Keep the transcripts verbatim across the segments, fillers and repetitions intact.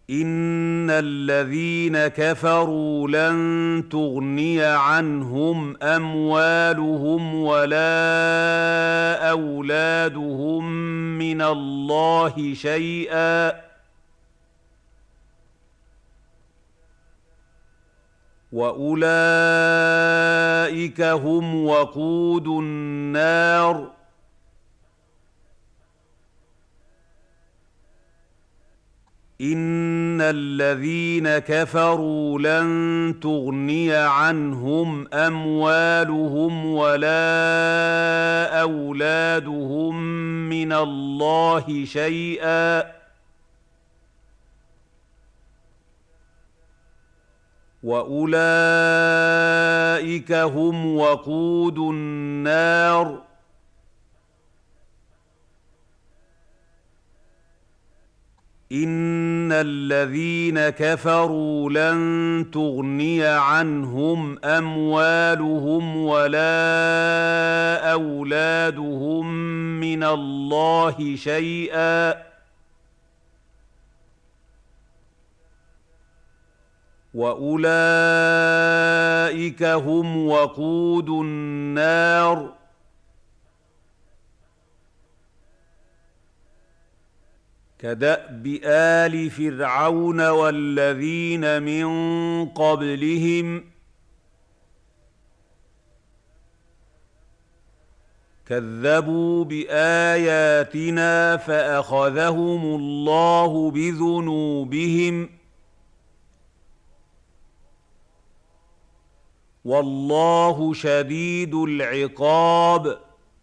إن الذين كفروا لن تغني عنهم أموالهم ولا أولادهم من الله شيئا وأولئك هم وقود النار إن الذين كفروا لن تغني عنهم أموالهم ولا أولادهم من الله شيئا وأولئك هم وقود النار إن الذين كفروا لن تغني عنهم أموالهم ولا أولادهم من الله شيئا وأولئك هم وقود النار كدأب آل فرعون والذين من قبلهم كذبوا بآياتنا فأخذهم الله بذنوبهم والله شديد العقاب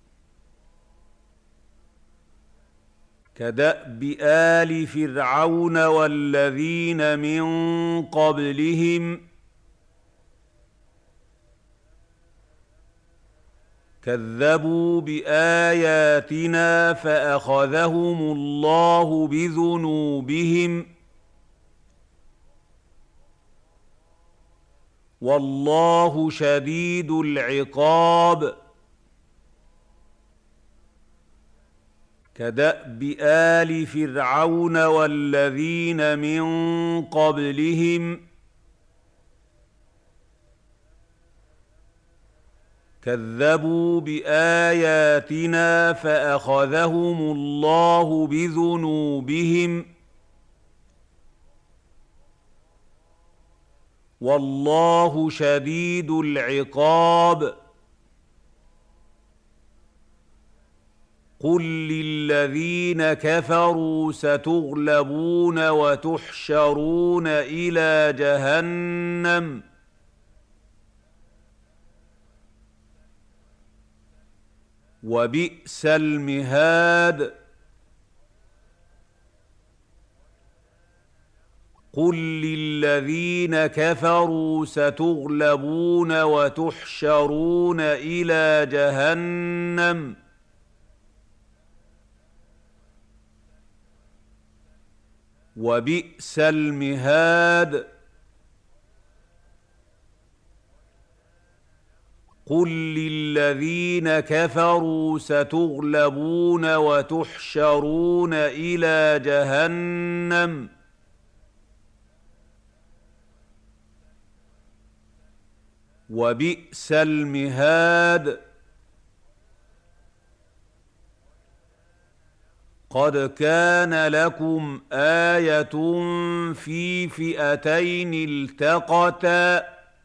كدأب آل فرعون والذين من قبلهم كذبوا بآياتنا فأخذهم الله بذنوبهم والله شديد العقاب كدأب آل فرعون والذين من قبلهم كذبوا بآياتنا فأخذهم الله بذنوبهم والله شديد العقاب قل للذين كفروا ستغلبون وتحشرون إلى جهنم وبئس المهاد قل للذين كفروا ستغلبون وتحشرون إلى جهنم وبئس المهاد قل للذين كفروا ستغلبون وتحشرون إلى جهنم وبئس المهاد قد كان لكم آية في فئتين التقتا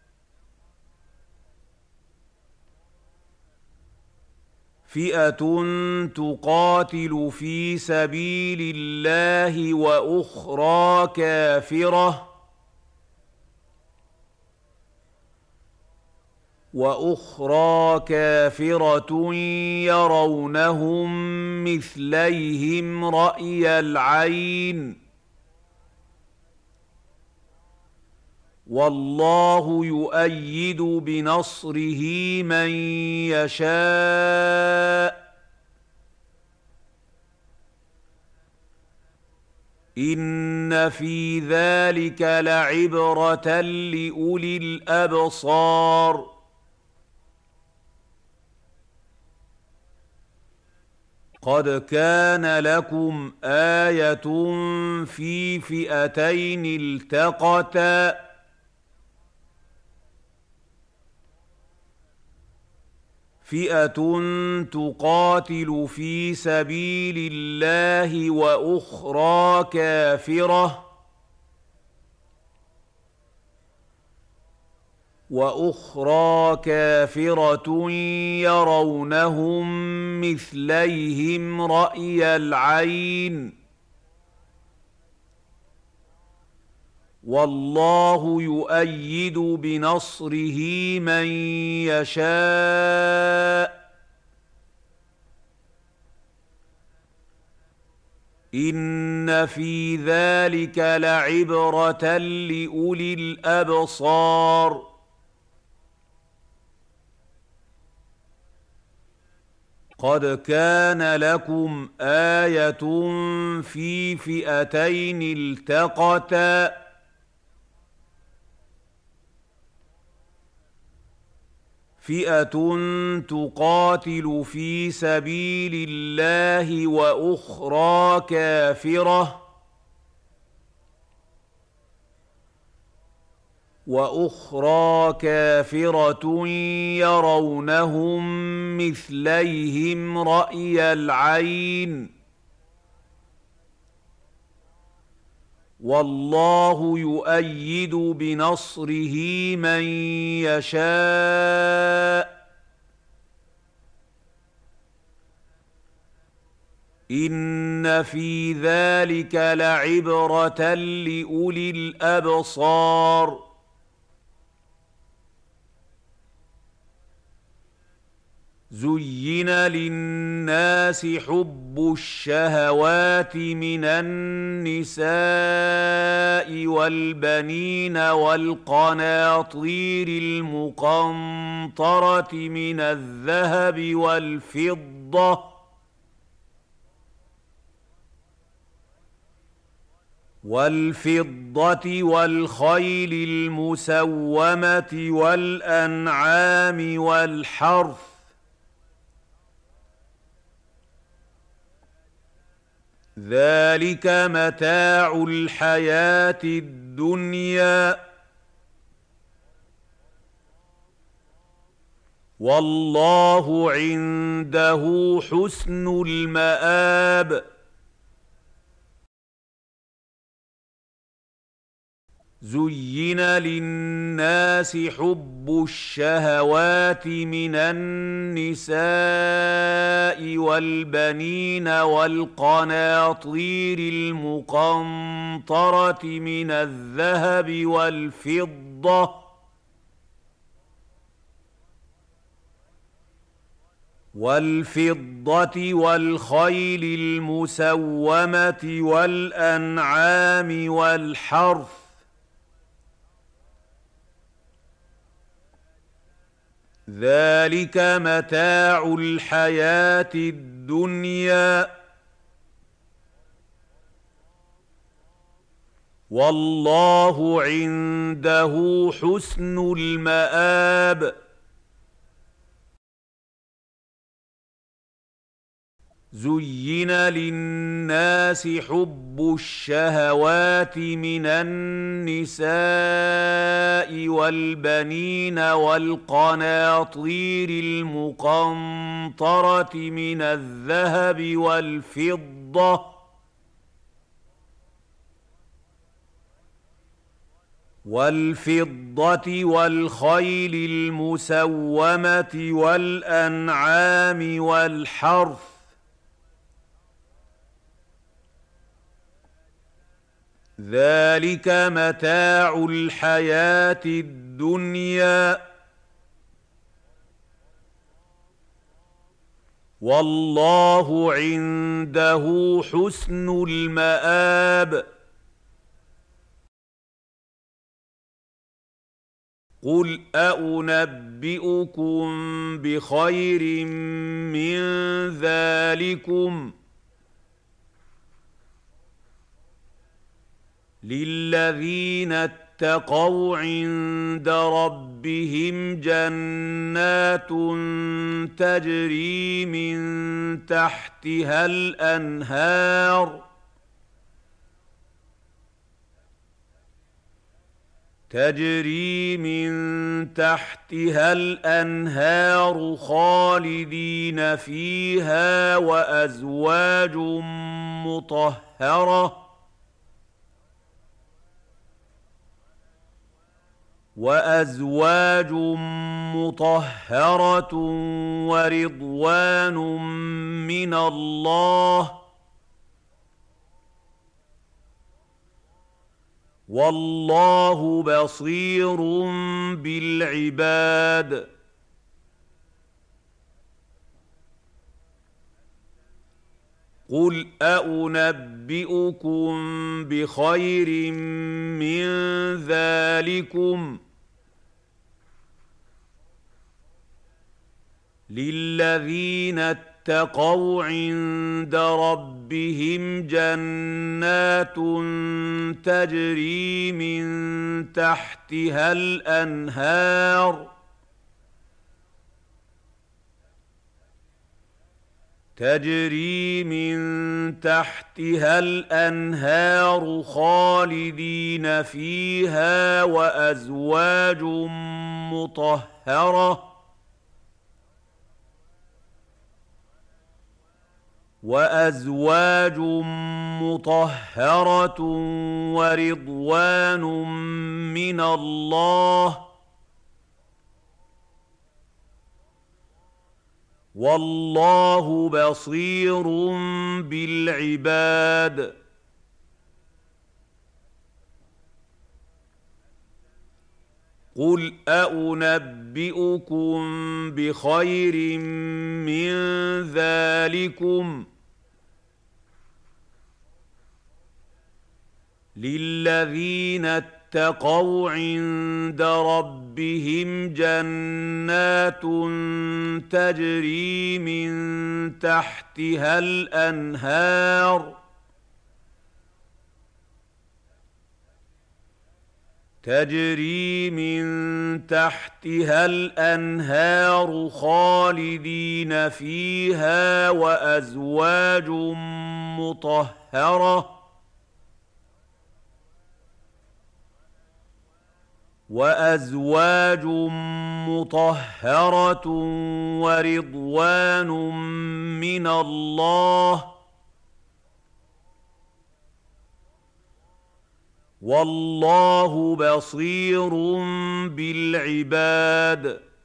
فئة تقاتل في سبيل الله وأخرى كافرة وأخرى كافرة يرونهم مثليهم رأي العين والله يؤيد بنصره من يشاء إن في ذلك لعبرة لأولي الأبصار قد كان لكم آية في فئتين التقتا فئة تقاتل في سبيل الله وأخرى كافرة وأخرى كافرة يرونهم مثليهم رأي العين والله يؤيد بنصره من يشاء إن في ذلك لعبرة لأولي الأبصار قد كان لكم آية في فئتين التقتا فئة تقاتل في سبيل الله وأخرى كافرة وأخرى كافرة يرونهم مثليهم رأي العين والله يؤيد بنصره من يشاء إن في ذلك لعبرة لأولي الأبصار زين للناس حب الشهوات من النساء والبنين والقناطير المقنطرة من الذهب والفضة والفضة والخيل المسومة والأنعام والحرث ذلك متاع الحياة الدنيا والله عنده حسن المآب زين للناس حب الشهوات من النساء والبنين والقناطير المقنطرة من الذهب والفضة والفضة والخيل المسومة والأنعام والحرث ذلك متاع الحياة الدنيا والله عنده حسن المآب زين للناس حب الشهوات من النساء والبنين والقناطير المقنطرة من الذهب والفضة والفضة والخيل المسومة والأنعام والحرث ذلك متاع الحياة الدنيا والله عنده حسن المآب قل أنبئكم بخير من ذلكم للذين اتقوا عند ربهم جنات تجري من تحتها الأنهار تجري من تحتها الأنهار خالدين فيها وأزواج مطهرة وأزواج مطهرة ورضوان من الله والله بصير بالعباد. قل أنبئكم بخير من ذلكم للذين اتقوا عند ربهم جنات تجري من تحتها الأنهار تجري من تحتها الأنهار خالدين فيها وأزواج مطهرة وأزواج مطهرة ورضوان من الله والله بصير بالعباد. قل أنبئكم بخير من ذلكم للذين اتقوا عند ربهم جنات تجري من تحتها الأنهار تجري من تحتها الأنهار خالدين فيها وأزواج مطهرة وأزواج مطهرة ورضوان من الله والله بصير بالعباد.